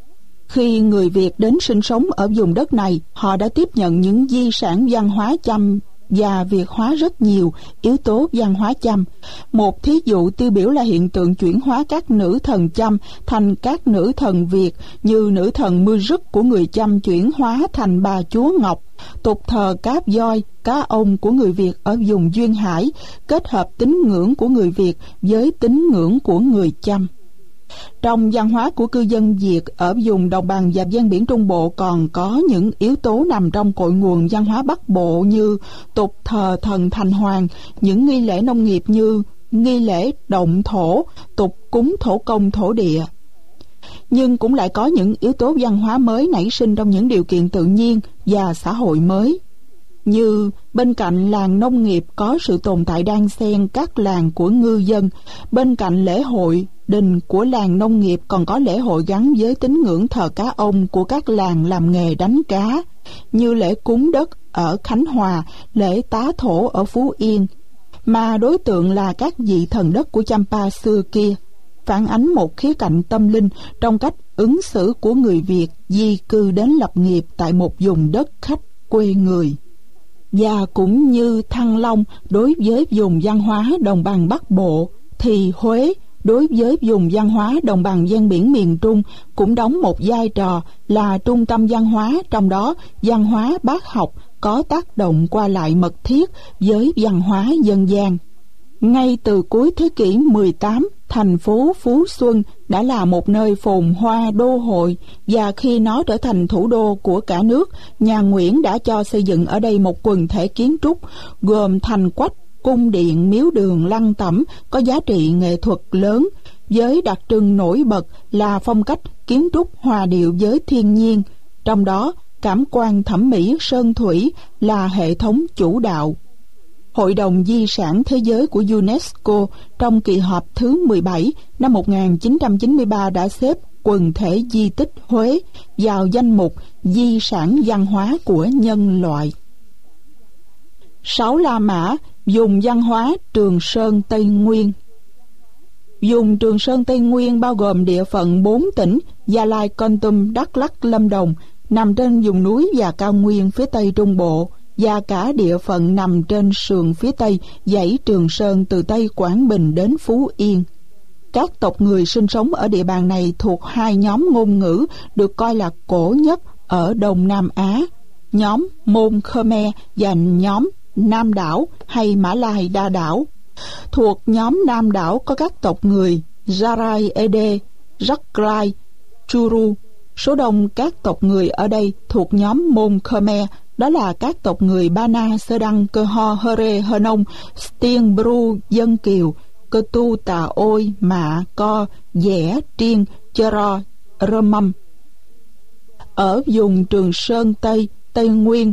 Khi người Việt đến sinh sống ở vùng đất này, họ đã tiếp nhận những di sản văn hóa Chăm và Việt hóa rất nhiều yếu tố văn hóa Chăm. Một thí dụ tiêu biểu là hiện tượng chuyển hóa các nữ thần Chăm thành các nữ thần Việt, như nữ thần Mưa Rứt của người Chăm chuyển hóa thành bà Chúa Ngọc, tục thờ cá voi, cá ông của người Việt ở vùng Duyên Hải, kết hợp tín ngưỡng của người Việt với tín ngưỡng của người Chăm. Trong văn hóa của cư dân Việt ở vùng đồng bằng và ven biển Trung Bộ còn có những yếu tố nằm trong cội nguồn văn hóa Bắc Bộ như tục thờ thần Thành Hoàng, những nghi lễ nông nghiệp như nghi lễ động thổ, tục cúng thổ công thổ địa. Nhưng cũng lại có những yếu tố văn hóa mới nảy sinh trong những điều kiện tự nhiên và xã hội mới. Như bên cạnh làng nông nghiệp có sự tồn tại đan xen các làng của ngư dân, bên cạnh lễ hội đình của làng nông nghiệp còn có lễ hội gắn với tín ngưỡng thờ cá ông của các làng làm nghề đánh cá, như lễ cúng đất ở Khánh Hòa, lễ tá thổ ở Phú Yên, mà đối tượng là các vị thần đất của Champa xưa kia, phản ánh một khía cạnh tâm linh trong cách ứng xử của người Việt di cư đến lập nghiệp tại một vùng đất khách quê người. Và cũng như Thăng Long đối với vùng văn hóa đồng bằng Bắc Bộ, thì Huế đối với vùng văn hóa đồng bằng ven biển miền Trung cũng đóng một vai trò là trung tâm văn hóa, trong đó văn hóa bác học có tác động qua lại mật thiết với văn hóa dân gian. Ngay từ cuối thế kỷ 18, thành phố Phú Xuân đã là một nơi phồn hoa đô hội, và khi nó trở thành thủ đô của cả nước, nhà Nguyễn đã cho xây dựng ở đây một quần thể kiến trúc gồm thành quách, cung điện, miếu đường, lăng tẩm có giá trị nghệ thuật lớn, với đặc trưng nổi bật là phong cách kiến trúc hòa điệu với thiên nhiên, trong đó cảm quan thẩm mỹ sơn thủy là hệ thống chủ đạo. Hội đồng Di sản Thế giới của UNESCO trong kỳ họp thứ 17 năm 1993 đã xếp quần thể di tích Huế vào danh mục di sản văn hóa của nhân loại. 6. La Mã, vùng văn hóa Trường Sơn Tây Nguyên. Vùng Trường Sơn Tây Nguyên bao gồm địa phận 4 tỉnh Gia Lai, Kon Tum, Đắk Lắk, Lâm Đồng, nằm trên vùng núi và cao nguyên phía Tây Trung Bộ, và cả địa phận nằm trên sườn phía Tây dãy Trường Sơn từ Tây Quảng Bình đến Phú Yên. Các tộc người sinh sống ở địa bàn này thuộc hai nhóm ngôn ngữ được coi là cổ nhất ở Đông Nam Á, nhóm Môn Khmer và nhóm Nam đảo hay Mã Lai Đa đảo. Thuộc nhóm Nam đảo có các tộc người Jarai Ede, Rackrai, Churu. Số đông các tộc người ở đây thuộc nhóm Môn Khmer, đó là các tộc người Ba Na, Sơ Đăng, Cơ Ho, Hơ Rê, Hơ Nông, Stiêng, Bru, Dân Kiều, Cơ Tu, Tà Ôi, Mạ, Co, Dẻ, Triên, Chơ Ro, Rơ Mâm. Ở vùng Trường Sơn Tây Nguyên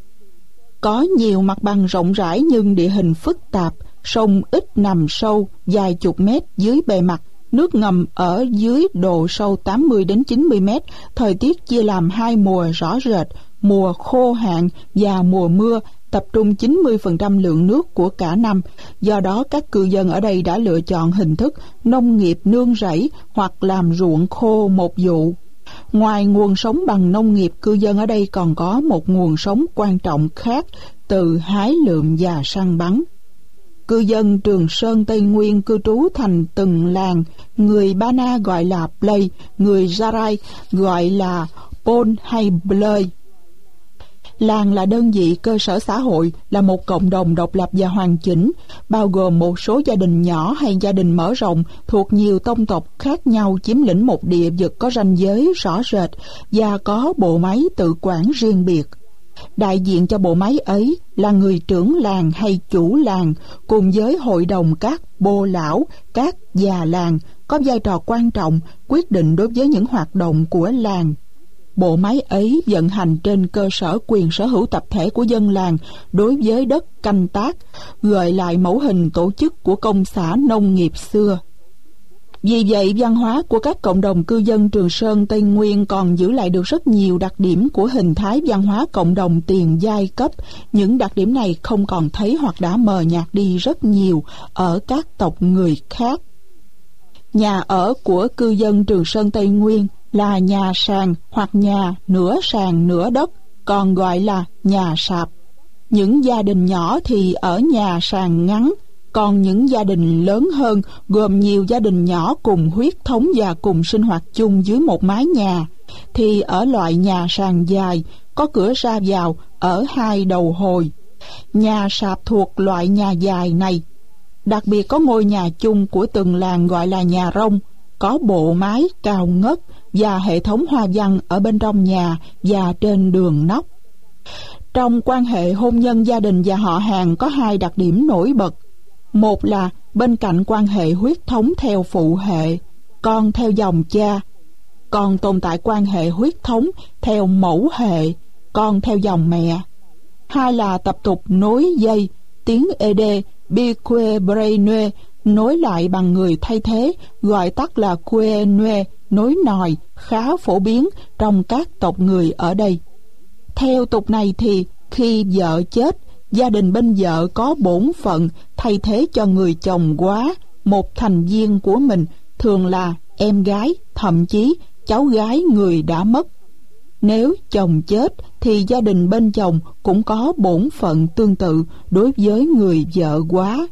có nhiều mặt bằng rộng rãi nhưng địa hình phức tạp, sông ít nằm sâu vài chục mét dưới bề mặt, nước ngầm ở dưới độ sâu 80 đến 90 mét, thời tiết chia làm hai mùa rõ rệt, mùa khô hạn và mùa mưa, tập trung 90% lượng nước của cả năm. Do đó các cư dân ở đây đã lựa chọn hình thức nông nghiệp nương rẫy hoặc làm ruộng khô một vụ. Ngoài nguồn sống bằng nông nghiệp, cư dân ở đây còn có một nguồn sống quan trọng khác từ hái lượm và săn bắn. Cư dân Trường Sơn Tây Nguyên cư trú thành từng làng, người Ba Na gọi là Plei, người Jarai gọi là Pon hay Blei. Làng là đơn vị cơ sở xã hội, là một cộng đồng độc lập và hoàn chỉnh, bao gồm một số gia đình nhỏ hay gia đình mở rộng thuộc nhiều tông tộc khác nhau chiếm lĩnh một địa vực có ranh giới rõ rệt và có bộ máy tự quản riêng biệt. Đại diện cho bộ máy ấy là người trưởng làng hay chủ làng cùng với hội đồng các bô lão, các già làng có vai trò quan trọng quyết định đối với những hoạt động của làng. Bộ máy ấy vận hành trên cơ sở quyền sở hữu tập thể của dân làng đối với đất canh tác, gợi lại mẫu hình tổ chức của công xã nông nghiệp xưa. Vì vậy, văn hóa của các cộng đồng cư dân Trường Sơn Tây Nguyên còn giữ lại được rất nhiều đặc điểm của hình thái văn hóa cộng đồng tiền giai cấp. Những đặc điểm này không còn thấy hoặc đã mờ nhạt đi rất nhiều ở các tộc người khác. Nhà ở của cư dân Trường Sơn Tây Nguyên là nhà sàn hoặc nhà nửa sàn nửa đất, còn gọi là nhà sạp. Những gia đình nhỏ thì ở nhà sàn ngắn, còn những gia đình lớn hơn gồm nhiều gia đình nhỏ cùng huyết thống và cùng sinh hoạt chung dưới một mái nhà thì ở loại nhà sàn dài có cửa ra vào ở hai đầu hồi. Nhà sạp thuộc loại nhà dài này. Đặc biệt có ngôi nhà chung của từng làng gọi là nhà rông, có bộ mái cao ngất và hệ thống hoa văn ở bên trong nhà và trên đường nóc. Trong quan hệ hôn nhân gia đình và họ hàng có hai đặc điểm nổi bật. Một là bên cạnh quan hệ huyết thống theo phụ hệ, con theo dòng cha, còn tồn tại quan hệ huyết thống theo mẫu hệ, con theo dòng mẹ. Hai là tập tục nối dây, tiếng Ede, Bique Brainue, nối lại bằng người thay thế, gọi tắt là Quenue, nối nòi, khá phổ biến trong các tộc người ở đây. Theo tục này thì khi vợ chết, gia đình bên vợ có bổn phận thay thế cho người chồng quá một thành viên của mình, thường là em gái, thậm chí cháu gái người đã mất. Nếu chồng chết thì gia đình bên chồng cũng có bổn phận tương tự đối với người vợ quá.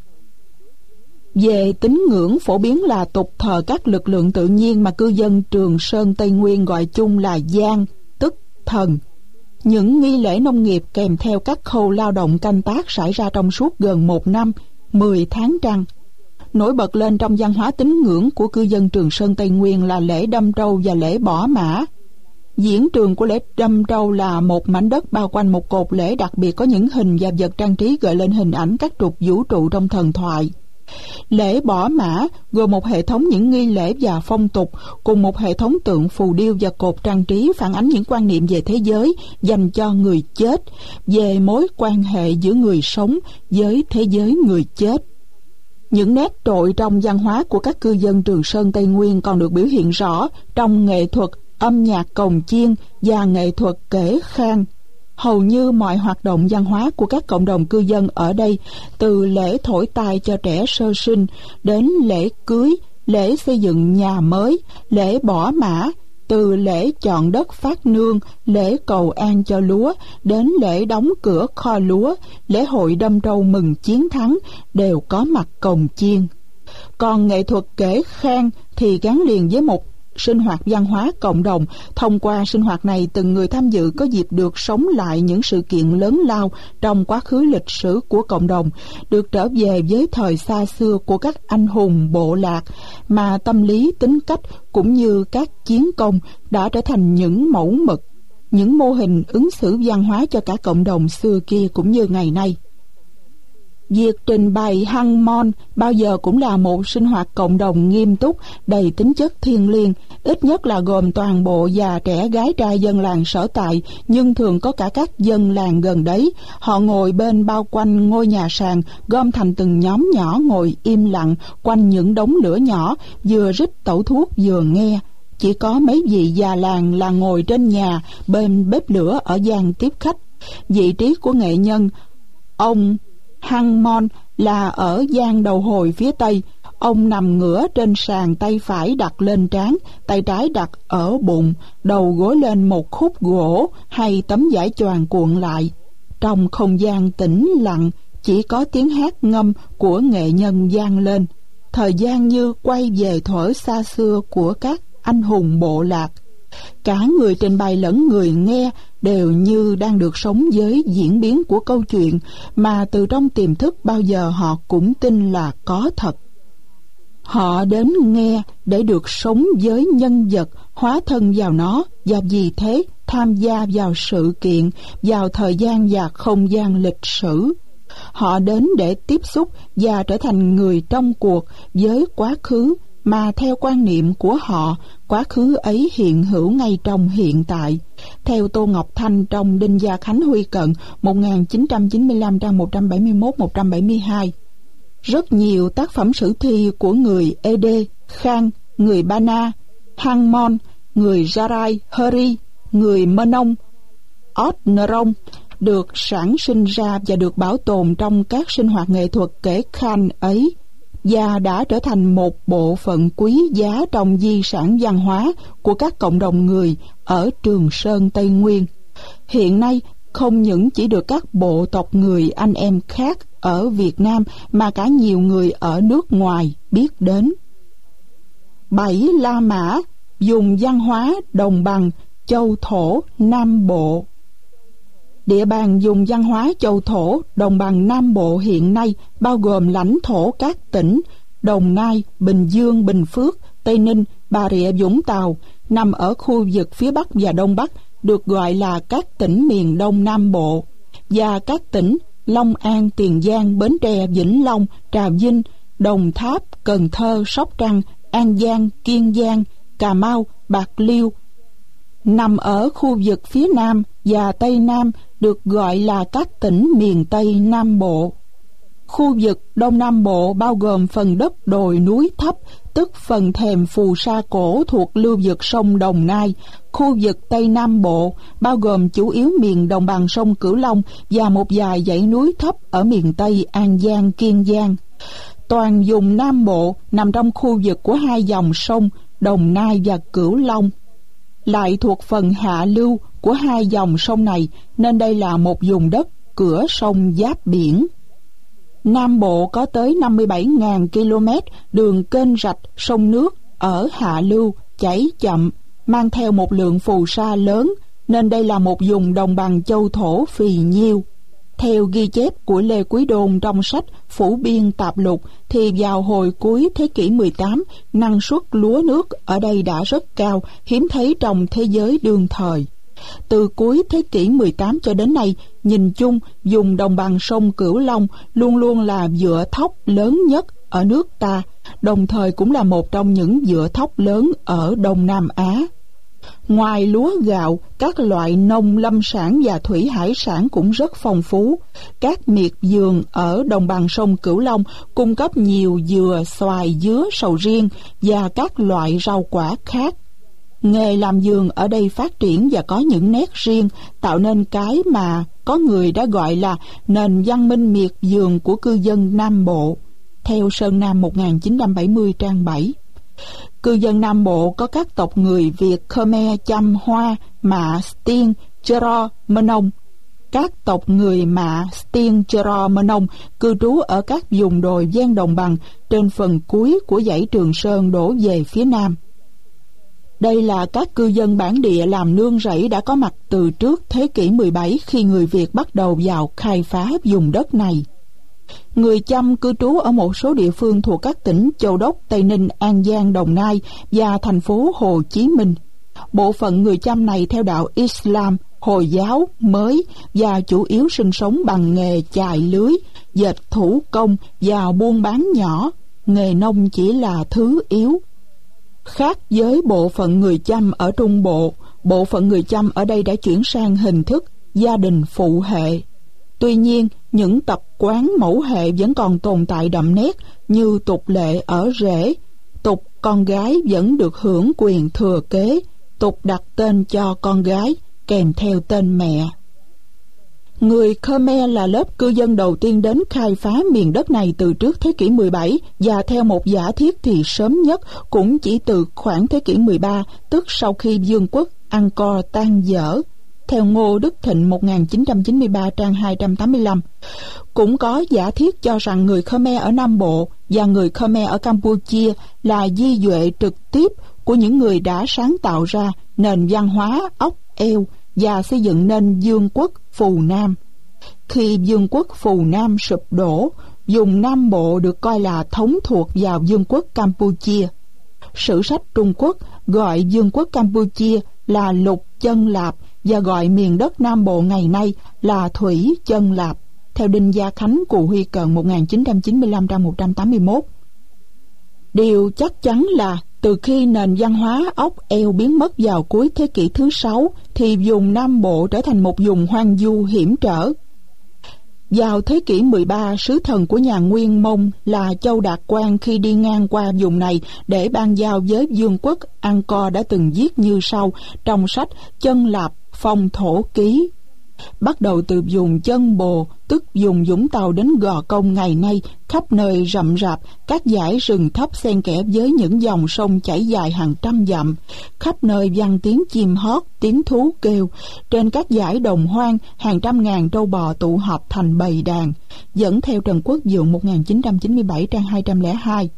Về tín ngưỡng, phổ biến là tục thờ các lực lượng tự nhiên mà cư dân Trường Sơn Tây Nguyên gọi chung là Giang, tức thần. Những nghi lễ nông nghiệp kèm theo các khâu lao động canh tác xảy ra trong suốt gần 1 năm, 10 tháng trăng. Nổi bật lên trong văn hóa tín ngưỡng của cư dân Trường Sơn Tây Nguyên là lễ đâm trâu và lễ bỏ mã. Diễn trường của lễ đâm trâu là một mảnh đất bao quanh một cột lễ đặc biệt có những hình và vật trang trí gợi lên hình ảnh các trục vũ trụ trong thần thoại. Lễ bỏ mã gồm một hệ thống những nghi lễ và phong tục cùng một hệ thống tượng phù điêu và cột trang trí phản ánh những quan niệm về thế giới dành cho người chết, về mối quan hệ giữa người sống với thế giới người chết. Những nét trội trong văn hóa của các cư dân Trường Sơn Tây Nguyên còn được biểu hiện rõ trong nghệ thuật âm nhạc cồng chiêng và nghệ thuật kể khang. Hầu như mọi hoạt động văn hóa của các cộng đồng cư dân ở đây, từ lễ thổi tai cho trẻ sơ sinh đến lễ cưới, lễ xây dựng nhà mới, lễ bỏ mã, từ lễ chọn đất phát nương, lễ cầu an cho lúa đến lễ đóng cửa kho lúa, lễ hội đâm trâu mừng chiến thắng đều có mặt cồng chiêng. Còn nghệ thuật kể khang thì gắn liền với một sinh hoạt văn hóa cộng đồng. Thông qua sinh hoạt này, từng người tham dự có dịp được sống lại những sự kiện lớn lao trong quá khứ lịch sử của cộng đồng, được trở về với thời xa xưa của các anh hùng bộ lạc, mà tâm lý, tính cách cũng như các chiến công đã trở thành những mẫu mực, những mô hình ứng xử văn hóa cho cả cộng đồng xưa kia cũng như ngày nay. Việc trình bày hăng mon bao giờ cũng là một sinh hoạt cộng đồng nghiêm túc, đầy tính chất thiêng liêng, ít nhất là gồm toàn bộ già trẻ gái trai dân làng sở tại, nhưng thường có cả các dân làng gần đấy. Họ ngồi bên bao quanh ngôi nhà sàn, gom thành từng nhóm nhỏ ngồi im lặng quanh những đống lửa nhỏ, vừa rít tẩu thuốc vừa nghe. Chỉ có mấy vị già làng là ngồi trên nhà bên bếp lửa ở gian tiếp khách. Vị trí của nghệ nhân ông hăng mon là ở gian đầu hồi phía tây. Ông nằm ngửa trên sàn, tay phải đặt lên trán, tay trái đặt ở bụng, đầu gối lên một khúc gỗ hay tấm vải choàng cuộn lại. Trong không gian tĩnh lặng, chỉ có tiếng hát ngâm của nghệ nhân vang lên. Thời gian như quay về thuở xa xưa của các anh hùng bộ lạc. Cả người trình bày lẫn người nghe đều như đang được sống với diễn biến của câu chuyện mà từ trong tiềm thức bao giờ họ cũng tin là có thật. Họ đến nghe để được sống với nhân vật, hóa thân vào nó, và vì thế tham gia vào sự kiện, vào thời gian và không gian lịch sử. Họ đến để tiếp xúc và trở thành người trong cuộc với quá khứ, mà theo quan niệm của họ, quá khứ ấy hiện hữu ngay trong hiện tại. Theo Tô Ngọc Thanh trong Đinh Gia Khánh Huy Cận 1995 trang 171-172. Rất nhiều tác phẩm sử thi của người Ede, Khang, người Bana, Hang Mon, người Jarai, Heri, người Mơ Nông, Ot Nrong được sản sinh ra và được bảo tồn trong các sinh hoạt nghệ thuật kể khanh ấy, và đã trở thành một bộ phận quý giá trong di sản văn hóa của các cộng đồng người ở Trường Sơn Tây Nguyên. Hiện nay, không những chỉ được các bộ tộc người anh em khác ở Việt Nam mà cả nhiều người ở nước ngoài biết đến. 7. La Mã, vùng văn hóa đồng bằng, châu thổ, Nam Bộ. Địa bàn vùng văn hóa châu thổ, đồng bằng Nam Bộ hiện nay bao gồm lãnh thổ các tỉnh Đồng Nai, Bình Dương, Bình Phước, Tây Ninh, Bà Rịa Vũng Tàu, nằm ở khu vực phía Bắc và Đông Bắc, được gọi là các tỉnh miền Đông Nam Bộ, và các tỉnh Long An, Tiền Giang, Bến Tre, Vĩnh Long, Trà Vinh, Đồng Tháp, Cần Thơ, Sóc Trăng, An Giang, Kiên Giang, Cà Mau, Bạc Liêu, nằm ở khu vực phía Nam và Tây Nam, được gọi là các tỉnh miền Tây Nam Bộ. Khu vực Đông Nam Bộ bao gồm phần đất đồi núi thấp, tức phần thềm phù sa cổ thuộc lưu vực sông Đồng Nai. Khu vực Tây Nam Bộ bao gồm chủ yếu miền đồng bằng sông Cửu Long và một vài dãy núi thấp ở miền Tây An Giang, Kiên Giang. Toàn vùng Nam Bộ nằm trong khu vực của hai dòng sông Đồng Nai và Cửu Long, lại thuộc phần hạ lưu của hai dòng sông này, nên đây là một vùng đất cửa sông giáp biển. Nam Bộ có tới 57.000 km đường kênh rạch sông nước ở hạ lưu chảy chậm, mang theo một lượng phù sa lớn, nên đây là một vùng đồng bằng châu thổ phì nhiêu. Theo ghi chép của Lê Quý Đôn trong sách Phủ Biên Tạp Lục thì vào hồi cuối thế kỷ 18, năng suất lúa nước ở đây đã rất cao, hiếm thấy trong thế giới đương thời. Từ cuối thế kỷ 18 cho đến nay, nhìn chung, vùng đồng bằng sông Cửu Long luôn luôn là vựa thóc lớn nhất ở nước ta, đồng thời cũng là một trong những vựa thóc lớn ở Đông Nam Á. Ngoài lúa gạo, các loại nông lâm sản và thủy hải sản cũng rất phong phú. Các miệt vườn ở đồng bằng sông Cửu Long cung cấp nhiều dừa, xoài, dứa, sầu riêng và các loại rau quả khác. Nghề làm vườn ở đây phát triển và có những nét riêng, tạo nên cái mà có người đã gọi là nền văn minh miệt vườn của cư dân Nam Bộ. Theo Sơn Nam 1970 trang 7. Cư dân Nam Bộ có các tộc người Việt, Khmer, Chăm, Hoa, Mạ, Stiên, Chero, Mơ Nông. Các tộc người Mạ, Stiên, Chero, Mơ Nông cư trú ở các vùng đồi ven đồng bằng trên phần cuối của dãy Trường Sơn đổ về phía nam. Đây là các cư dân bản địa làm nương rẫy đã có mặt từ trước thế kỷ 17 khi người Việt bắt đầu vào khai phá vùng đất này. Người Chăm cư trú ở một số địa phương thuộc các tỉnh Châu Đốc, Tây Ninh, An Giang, Đồng Nai và thành phố Hồ Chí Minh. Bộ phận người Chăm này theo đạo Islam, Hồi giáo, mới và chủ yếu sinh sống bằng nghề chài lưới, dệt thủ công và buôn bán nhỏ. Nghề nông chỉ là thứ yếu. Khác với bộ phận người Chăm ở Trung Bộ, bộ phận người Chăm ở đây đã chuyển sang hình thức gia đình phụ hệ. Tuy nhiên, những tập quán mẫu hệ vẫn còn tồn tại đậm nét như tục lệ ở rễ, tục con gái vẫn được hưởng quyền thừa kế, tục đặt tên cho con gái kèm theo tên mẹ. Người Khmer là lớp cư dân đầu tiên đến khai phá miền đất này từ trước thế kỷ 17 và theo một giả thiết thì sớm nhất cũng chỉ từ khoảng thế kỷ 13, tức sau khi vương quốc Angkor tan vỡ. Theo Ngô Đức Thịnh 1993 trang 285. Cũng có giả thiết cho rằng người Khmer ở Nam Bộ và người Khmer ở Campuchia là di duệ trực tiếp của những người đã sáng tạo ra nền văn hóa ốc eo và xây dựng nên vương quốc Phù Nam. Khi vương quốc Phù Nam sụp đổ, vùng Nam Bộ được coi là thống thuộc vào vương quốc Campuchia. Sử sách Trung Quốc gọi vương quốc Campuchia là Lục Chân Lạp và gọi miền đất Nam Bộ ngày nay là Thủy Chân Lạp, theo Đinh Gia Khánh Cù Huy Cận 1995 trang 181. Điều chắc chắn là từ khi nền văn hóa ốc eo biến mất vào cuối thế kỷ thứ 6 thì vùng Nam Bộ trở thành một vùng hoang vu hiểm trở. Vào thế kỷ 13, sứ thần của nhà Nguyên Mông là Châu Đạt Quang khi đi ngang qua vùng này để ban giao với vương quốc Angkor đã từng viết như sau trong sách Chân Lạp Phong Thổ Ký. Bắt đầu từ vùng Chân Bồ, tức vùng Vũng Tàu đến Gò Công ngày nay, khắp nơi rậm rạp, các dãy rừng thấp xen kẽ với những dòng sông chảy dài hàng trăm dặm. Khắp nơi vang tiếng chim hót, tiếng thú kêu. Trên các dãy đồng hoang, hàng trăm ngàn trâu bò tụ họp thành bầy đàn. Dẫn theo Trần Quốc Vượng 1997 trang 202.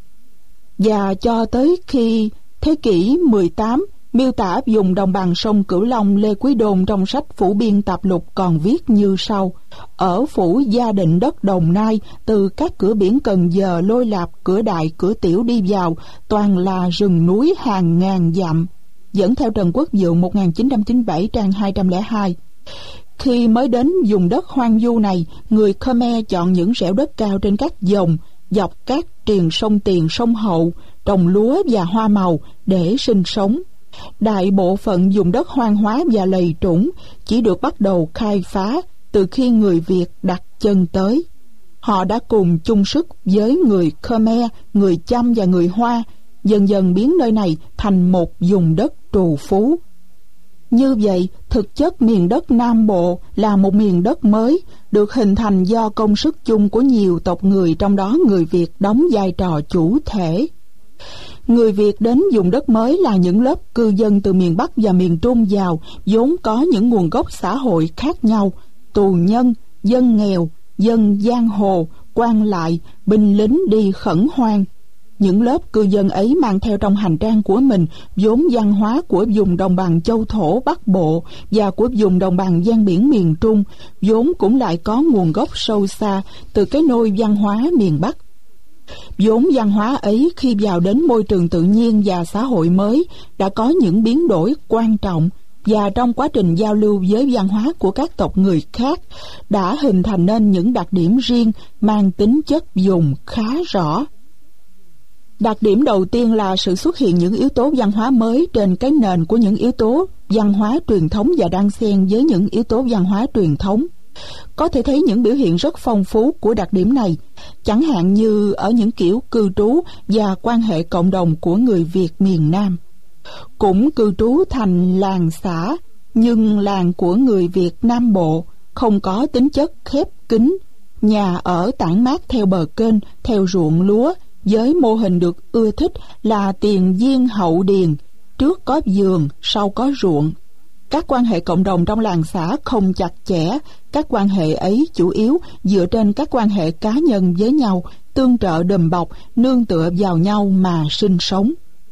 Và cho tới khi thế kỷ 18, miêu tả vùng đồng bằng sông Cửu Long, Lê Quý Đôn trong sách Phủ Biên Tạp Lục còn viết như sau: ở phủ Gia Định đất Đồng Nai, từ các cửa biển Cần Giờ, Lôi Lạp, Cửa Đại, Cửa Tiểu đi vào, toàn là rừng núi hàng ngàn dặm. Dẫn theo Trần Quốc Vượng 1997 trang 202. Khi mới đến vùng đất hoang vu này, người Khmer chọn những rẻo đất cao trên các dòng, dọc các triền sông Tiền, sông Hậu, trồng lúa và hoa màu để sinh sống. Đại bộ phận vùng đất hoang hóa và lầy trũng chỉ được bắt đầu khai phá từ khi người Việt đặt chân tới. Họ đã cùng chung sức với người Khmer, người Chăm và người Hoa, dần dần biến nơi này thành một vùng đất trù phú. Như vậy, thực chất miền đất Nam Bộ là một miền đất mới, được hình thành do công sức chung của nhiều tộc người, trong đó người Việt đóng vai trò chủ thể. Người Việt đến vùng đất mới là những lớp cư dân từ miền Bắc và miền Trung vào, vốn có những nguồn gốc xã hội khác nhau: tù nhân, dân nghèo, dân giang hồ, quan lại, binh lính đi khẩn hoang. Những lớp cư dân ấy mang theo trong hành trang của mình vốn văn hóa của vùng đồng bằng châu thổ Bắc Bộ và của vùng đồng bằng ven biển miền Trung, vốn cũng lại có nguồn gốc sâu xa từ cái nôi văn hóa miền Bắc. Vốn văn hóa ấy khi vào đến môi trường tự nhiên và xã hội mới đã có những biến đổi quan trọng, và trong quá trình giao lưu với văn hóa của các tộc người khác đã hình thành nên những đặc điểm riêng mang tính chất vùng khá rõ. Đặc điểm đầu tiên là sự xuất hiện những yếu tố văn hóa mới trên cái nền của những yếu tố văn hóa truyền thống và đan xen với những yếu tố văn hóa truyền thống. Có thể thấy những biểu hiện rất phong phú của đặc điểm này, chẳng hạn như ở những kiểu cư trú và quan hệ cộng đồng của người Việt miền Nam. Cũng cư trú thành làng xã, nhưng làng của người Việt Nam Bộ không có tính chất khép kín, nhà ở tản mát theo bờ kênh, theo ruộng lúa, với mô hình được ưa thích là tiền diên hậu điền, trước có vườn, sau có ruộng. Các quan hệ cộng đồng trong làng xã không chặt chẽ, các quan hệ ấy chủ yếu dựa trên các quan hệ cá nhân với nhau, tương trợ đùm bọc, nương tựa vào nhau mà sinh sống.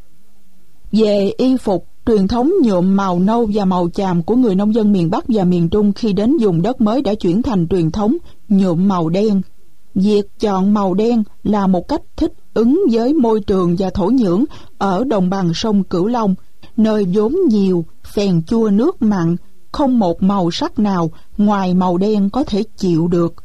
Về y phục, truyền thống nhuộm màu nâu và màu chàm của người nông dân miền Bắc và miền Trung khi đến vùng đất mới đã chuyển thành truyền thống nhuộm màu đen. Việc chọn màu đen là một cách thích ứng với môi trường và thổ nhưỡng ở đồng bằng sông Cửu Long, nơi vốn nhiều phèn chua nước mặn, không một màu sắc nào ngoài màu đen có thể chịu được.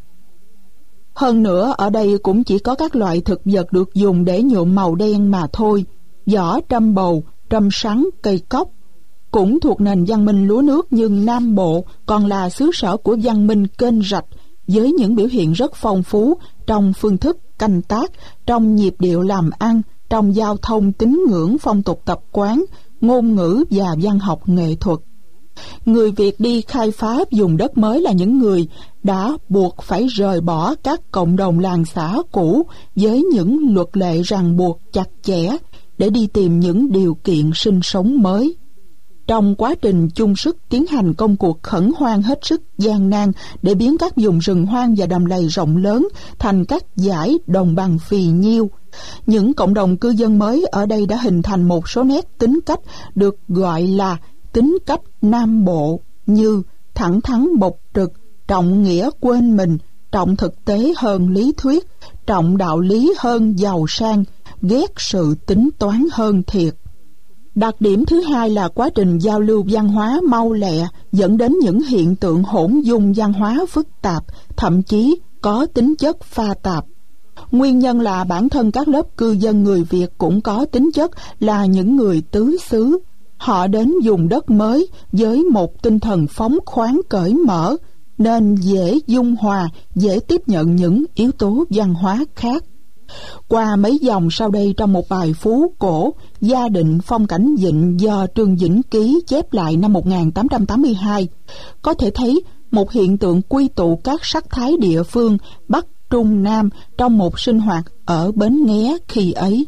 Hơn nữa, ở đây cũng chỉ có các loại thực vật được dùng để nhuộm màu đen mà thôi: vỏ trâm bầu, trâm sắn, cây cóc. Cũng thuộc nền văn minh lúa nước, nhưng Nam Bộ còn là xứ sở của văn minh kênh rạch, với những biểu hiện rất phong phú trong phương thức canh tác, trong nhịp điệu làm ăn, trong giao thông tín ngưỡng phong tục tập quán, ngôn ngữ và văn học nghệ thuật. Người Việt đi khai phá vùng đất mới là những người đã buộc phải rời bỏ các cộng đồng làng xã cũ với những luật lệ ràng buộc chặt chẽ để đi tìm những điều kiện sinh sống mới. Trong quá trình chung sức tiến hành công cuộc khẩn hoang hết sức gian nan để biến các vùng rừng hoang và đầm lầy rộng lớn thành các dải đồng bằng phì nhiêu, những cộng đồng cư dân mới ở đây đã hình thành một số nét tính cách được gọi là tính cách Nam Bộ, như thẳng thắn bộc trực, trọng nghĩa quên mình, trọng thực tế hơn lý thuyết, trọng đạo lý hơn giàu sang, ghét sự tính toán hơn thiệt. Đặc điểm thứ hai là quá trình giao lưu văn hóa mau lẹ dẫn đến những hiện tượng hỗn dung văn hóa phức tạp, thậm chí có tính chất pha tạp. Nguyên nhân là bản thân các lớp cư dân người Việt cũng có tính chất là những người tứ xứ. Họ đến vùng đất mới với một tinh thần phóng khoáng cởi mở, nên dễ dung hòa, dễ tiếp nhận những yếu tố văn hóa khác. Qua mấy dòng sau đây trong một bài phú cổ, Gia định phong cảnh Vịnh do Trương Vĩnh Ký chép lại năm 1882, có thể thấy một hiện tượng quy tụ các sắc thái địa phương Bắc, Trung, Nam trong một sinh hoạt ở Bến Nghé khi ấy.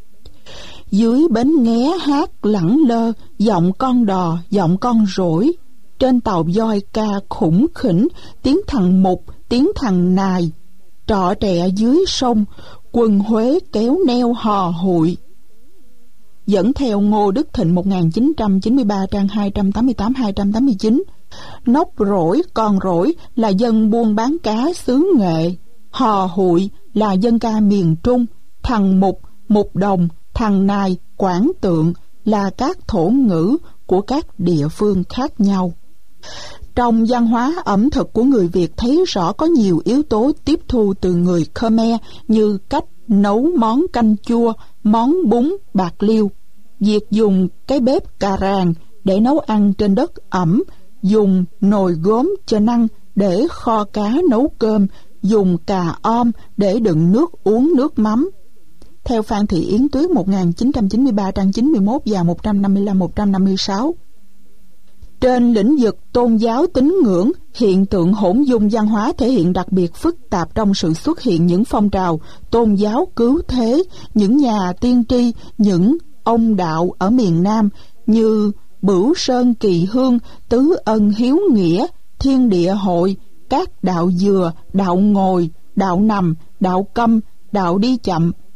Dưới Bến Nghé hát lẳng lơ, giọng con đò, giọng con rỗi. Trên tàu voi ca khủng khỉnh, tiếng thằng Mục, tiếng thằng Nài. Trọ trẻ dưới sông, quần Huế kéo neo hò hụi. Dẫn theo Ngô Đức Thịnh 1993 trang 288-289. Nóc rỗi, con rỗi là dân buôn bán cá xứ Nghệ. Hò hụi là dân ca miền Trung. Thằng Mục, Mục Đồng, thằng Nài, Quảng Tượng là các thổ ngữ của các địa phương khác nhau. Trong văn hóa ẩm thực của người Việt thấy rõ có nhiều yếu tố tiếp thu từ người Khmer, như cách nấu món canh chua, món bún bạc liêu, việc dùng cái bếp cà ràng để nấu ăn trên đất ẩm, dùng nồi gốm cho năng để kho cá nấu cơm, dùng cà om để đựng nước uống nước mắm. Theo Phan Thị Yến Tuyết 1993 trang 91 và 155-156. Trên lĩnh vực tôn giáo tín ngưỡng, hiện tượng hỗn dung văn hóa thể hiện đặc biệt phức tạp trong sự xuất hiện những phong trào tôn giáo cứu thế, những nhà tiên tri, những ông đạo ở miền Nam như Bửu Sơn Kỳ Hương, Tứ Ân Hiếu Nghĩa, Thiên Địa Hội, các đạo dừa, đạo ngồi, đạo nằm, đạo câm, đạo đi chậm,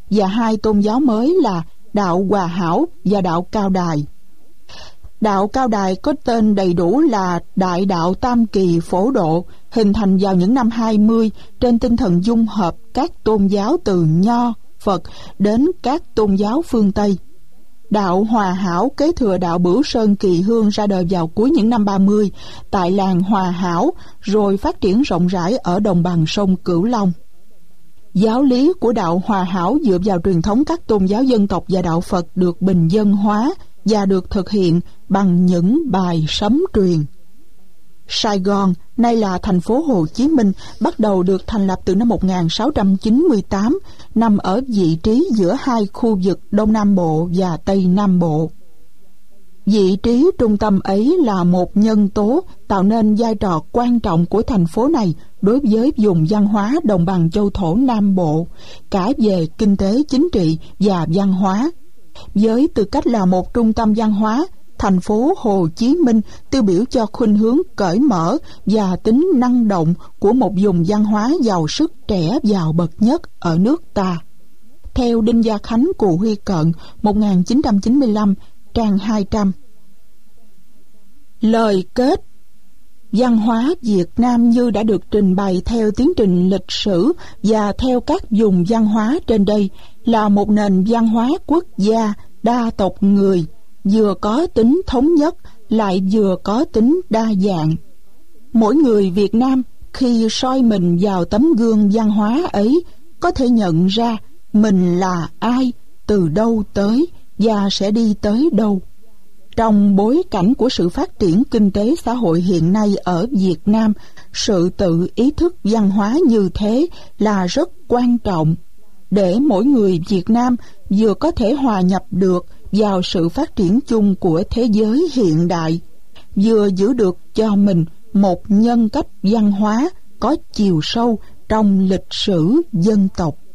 và hai tôn giáo mới là đạo Hòa Hảo và đạo Cao Đài. Đạo Cao Đài có tên đầy đủ là Đại đạo Tam Kỳ Phổ Độ, hình thành vào những năm 20 trên tinh thần dung hợp các tôn giáo từ Nho, Phật đến các tôn giáo phương Tây. Đạo Hòa Hảo kế thừa đạo Bửu Sơn Kỳ Hương ra đời vào cuối những năm 30 tại làng Hòa Hảo, rồi phát triển rộng rãi ở đồng bằng sông Cửu Long. Giáo lý của đạo Hòa Hảo dựa vào truyền thống các tôn giáo dân tộc và đạo Phật được bình dân hóa và được thực hiện bằng những bài sấm truyền. Sài Gòn, nay là thành phố Hồ Chí Minh, bắt đầu được thành lập từ năm 1698, nằm ở vị trí giữa hai khu vực Đông Nam Bộ và Tây Nam Bộ. Vị trí trung tâm ấy là một nhân tố tạo nên vai trò quan trọng của thành phố này đối với vùng văn hóa đồng bằng châu thổ Nam Bộ, cả về kinh tế, chính trị và văn hóa. Với tư cách là một trung tâm văn hóa, thành phố Hồ Chí Minh tiêu biểu cho khuynh hướng cởi mở và tính năng động của một vùng văn hóa giàu sức, trẻ giàu bậc nhất ở nước ta. Theo Đinh Gia Khánh, Cù Huy Cận, 1995, trang 200. Lời kết: văn hóa Việt Nam như đã được trình bày theo tiến trình lịch sử và theo các vùng văn hóa trên đây là một nền văn hóa quốc gia đa tộc người, vừa có tính thống nhất lại vừa có tính đa dạng. Mỗi người Việt Nam khi soi mình vào tấm gương văn hóa ấy có thể nhận ra mình là ai, từ đâu tới và sẽ đi tới đâu. Trong bối cảnh của sự phát triển kinh tế xã hội hiện nay ở Việt Nam, sự tự ý thức văn hóa như thế là rất quan trọng để mỗi người Việt Nam vừa có thể hòa nhập được vào sự phát triển chung của thế giới hiện đại, vừa giữ được cho mình một nhân cách văn hóa có chiều sâu trong lịch sử dân tộc.